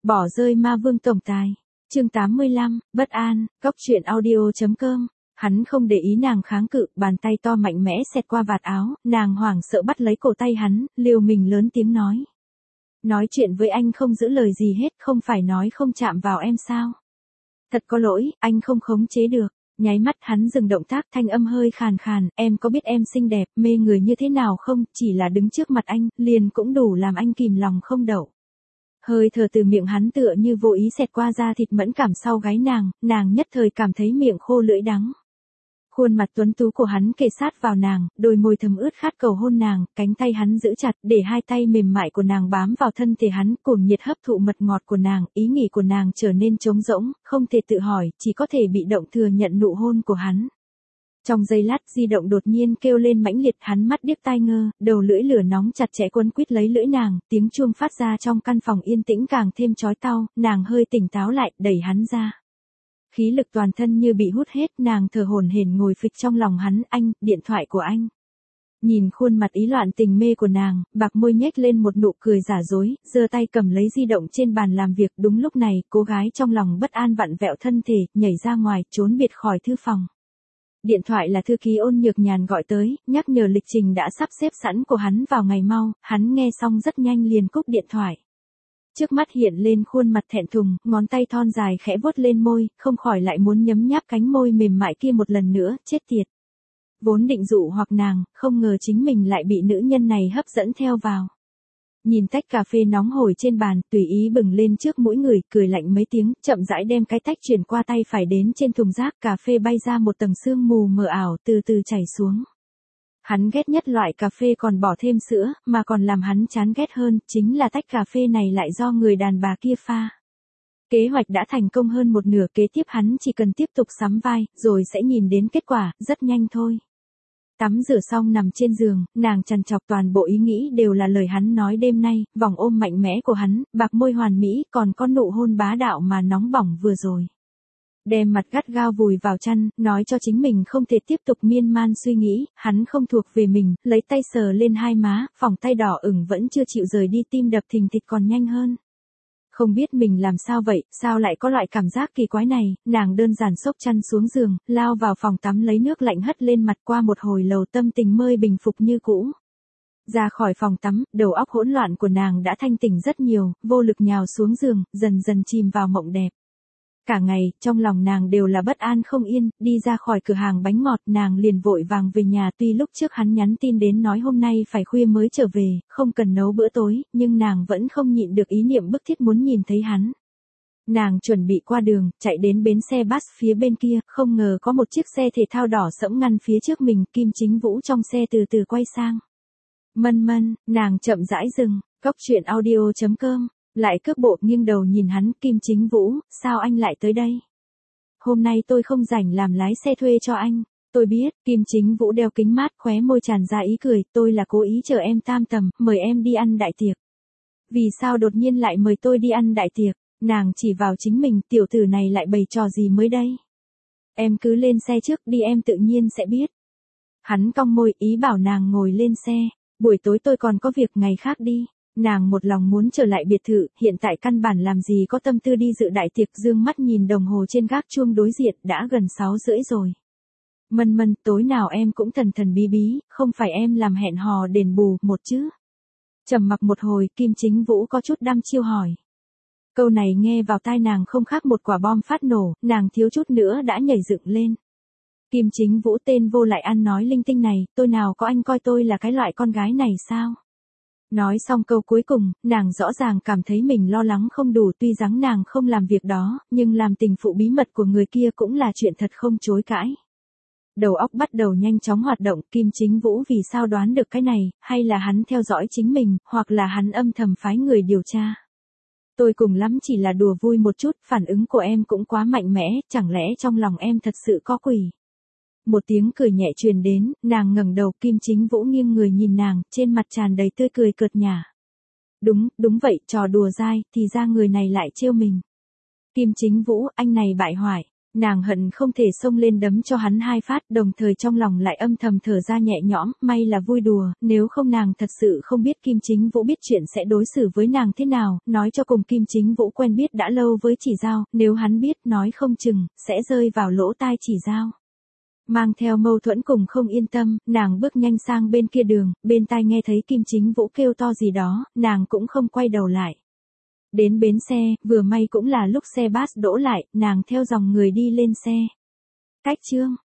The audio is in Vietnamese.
Bỏ rơi ma vương tổng tài. Chương 85, bất an, góc truyện audio.com. Hắn không để ý nàng kháng cự, bàn tay to mạnh mẽ xẹt qua vạt áo, nàng hoảng sợ bắt lấy cổ tay hắn, liều mình lớn tiếng nói. Nói chuyện với anh không giữ lời gì hết, không phải nói không chạm vào em sao? Thật có lỗi, anh không khống chế được. Nháy mắt hắn dừng động tác, thanh âm hơi khàn khàn, em có biết em xinh đẹp, mê người như thế nào không, chỉ là đứng trước mặt anh, liền cũng đủ làm anh kìm lòng không đậu. Hơi thở từ miệng hắn tựa như vô ý xẹt qua da thịt mẫn cảm sau gáy nàng nhất thời cảm thấy miệng khô lưỡi đắng. Khuôn mặt tuấn tú của hắn kề sát vào nàng, đôi môi thấm ướt khát cầu hôn nàng, cánh tay hắn giữ chặt để hai tay mềm mại của nàng bám vào thân thể hắn, cuồng nhiệt hấp thụ mật ngọt của nàng, ý nghĩ của nàng trở nên trống rỗng, không thể tự hỏi, chỉ có thể bị động thừa nhận nụ hôn của hắn. Trong giây lát di động đột nhiên kêu lên mãnh liệt, hắn mắt điếc tai ngơ, đầu lưỡi lửa nóng chặt chẽ quấn quýt lấy lưỡi nàng, tiếng chuông phát ra trong căn phòng yên tĩnh càng thêm chói tai, nàng hơi tỉnh táo lại, đẩy hắn ra. Khí lực toàn thân như bị hút hết, nàng thở hổn hển ngồi phịch trong lòng hắn, anh, điện thoại của anh. Nhìn khuôn mặt ý loạn tình mê của nàng, bạc môi nhếch lên một nụ cười giả dối, giơ tay cầm lấy di động trên bàn làm việc, đúng lúc này, cô gái trong lòng bất an vặn vẹo thân thể, nhảy ra ngoài, trốn biệt khỏi thư phòng. Điện thoại là thư ký Ôn Nhược Nhàn gọi tới, nhắc nhở lịch trình đã sắp xếp sẵn của hắn vào ngày mau, hắn nghe xong rất nhanh liền cúp điện thoại. Trước mắt hiện lên khuôn mặt thẹn thùng, ngón tay thon dài khẽ vuốt lên môi, không khỏi lại muốn nhấm nháp cánh môi mềm mại kia một lần nữa, chết tiệt. Vốn định dụ hoặc nàng, không ngờ chính mình lại bị nữ nhân này hấp dẫn theo vào. Nhìn tách cà phê nóng hổi trên bàn, tùy ý bừng lên trước mũi người, cười lạnh mấy tiếng, chậm rãi đem cái tách chuyển qua tay phải đến trên thùng rác, cà phê bay ra một tầng sương mù mờ ảo, từ từ chảy xuống. Hắn ghét nhất loại cà phê còn bỏ thêm sữa, mà còn làm hắn chán ghét hơn, chính là tách cà phê này lại do người đàn bà kia pha. Kế hoạch đã thành công hơn một nửa, kế tiếp hắn chỉ cần tiếp tục sắm vai, rồi sẽ nhìn đến kết quả, rất nhanh thôi. Tắm rửa xong nằm trên giường, nàng trằn trọc toàn bộ ý nghĩ đều là lời hắn nói đêm nay, vòng ôm mạnh mẽ của hắn, bạc môi hoàn mỹ, còn có nụ hôn bá đạo mà nóng bỏng vừa rồi. Đem mặt gắt gao vùi vào chăn, nói cho chính mình không thể tiếp tục miên man suy nghĩ, hắn không thuộc về mình, lấy tay sờ lên hai má, phòng tay đỏ ửng vẫn chưa chịu rời đi, tim đập thình thịch còn nhanh hơn. Không biết mình làm sao vậy, sao lại có loại cảm giác kỳ quái này, nàng đơn giản xốc chăn xuống giường, lao vào phòng tắm lấy nước lạnh hất lên mặt, qua một hồi lâu tâm tình mới bình phục như cũ. Ra khỏi phòng tắm, đầu óc hỗn loạn của nàng đã thanh tỉnh rất nhiều, vô lực nhào xuống giường, dần dần chìm vào mộng đẹp. Cả ngày, trong lòng nàng đều là bất an không yên, đi ra khỏi cửa hàng bánh ngọt, nàng liền vội vàng về nhà, tuy lúc trước hắn nhắn tin đến nói hôm nay phải khuya mới trở về, không cần nấu bữa tối, nhưng nàng vẫn không nhịn được ý niệm bức thiết muốn nhìn thấy hắn. Nàng chuẩn bị qua đường, chạy đến bến xe bus phía bên kia, không ngờ có một chiếc xe thể thao đỏ sẫm ngăn phía trước mình, Kim Chính Vũ trong xe từ từ quay sang. Mân, nàng chậm rãi dừng, góc truyện audio.com. Lại cước bộ nghiêng đầu nhìn hắn, Kim Chính Vũ, sao anh lại tới đây? Hôm nay tôi không rảnh làm lái xe thuê cho anh. Tôi biết, Kim Chính Vũ đeo kính mát, khóe môi tràn ra ý cười, tôi là cố ý chờ em tam tầm, mời em đi ăn đại tiệc. Vì sao đột nhiên lại mời tôi đi ăn đại tiệc? Nàng chỉ vào chính mình, tiểu tử này lại bày trò gì mới đây? Em cứ lên xe trước đi, em tự nhiên sẽ biết. Hắn cong môi, ý bảo nàng ngồi lên xe, buổi tối tôi còn có việc, ngày khác đi. Nàng một lòng muốn trở lại biệt thự, hiện tại căn bản làm gì có tâm tư đi dự đại tiệc, dương mắt nhìn đồng hồ trên gác chuông đối diện, đã gần 6:30 rồi. Mân, tối nào em cũng thần thần bí bí, không phải em làm hẹn hò đền bù một chứ? Trầm mặc một hồi, Kim Chính Vũ có chút đăm chiêu hỏi. Câu này nghe vào tai nàng không khác một quả bom phát nổ, nàng thiếu chút nữa đã nhảy dựng lên. Kim Chính Vũ tên vô lại ăn nói linh tinh này, tôi nào có anh coi tôi là cái loại con gái này sao? Nói xong câu cuối cùng, nàng rõ ràng cảm thấy mình lo lắng không đủ, tuy rằng nàng không làm việc đó, nhưng làm tình phụ bí mật của người kia cũng là chuyện thật không chối cãi. Đầu óc bắt đầu nhanh chóng hoạt động, Kim Chính Vũ vì sao đoán được cái này, hay là hắn theo dõi chính mình, hoặc là hắn âm thầm phái người điều tra. Tôi cùng lắm chỉ là đùa vui một chút, phản ứng của em cũng quá mạnh mẽ, chẳng lẽ trong lòng em thật sự có quỷ? Một tiếng cười nhẹ truyền đến, nàng ngẩng đầu, Kim Chính Vũ nghiêng người nhìn nàng, trên mặt tràn đầy tươi cười cợt nhả. Đúng vậy, trò đùa dai, thì ra người này lại trêu mình. Kim Chính Vũ, anh này bại hoại. Nàng hận không thể xông lên đấm cho hắn 2 phát, đồng thời trong lòng lại âm thầm thở ra nhẹ nhõm, may là vui đùa, nếu không nàng thật sự không biết Kim Chính Vũ biết chuyện sẽ đối xử với nàng thế nào, nói cho cùng Kim Chính Vũ quen biết đã lâu với Chỉ Giao, nếu hắn biết nói không chừng, sẽ rơi vào lỗ tai Chỉ Giao. Mang theo mâu thuẫn cùng không yên tâm, nàng bước nhanh sang bên kia đường, bên tai nghe thấy Kim Chính Vũ kêu to gì đó, nàng cũng không quay đầu lại. Đến bến xe, vừa may cũng là lúc xe bus đỗ lại, nàng theo dòng người đi lên xe. Cách chương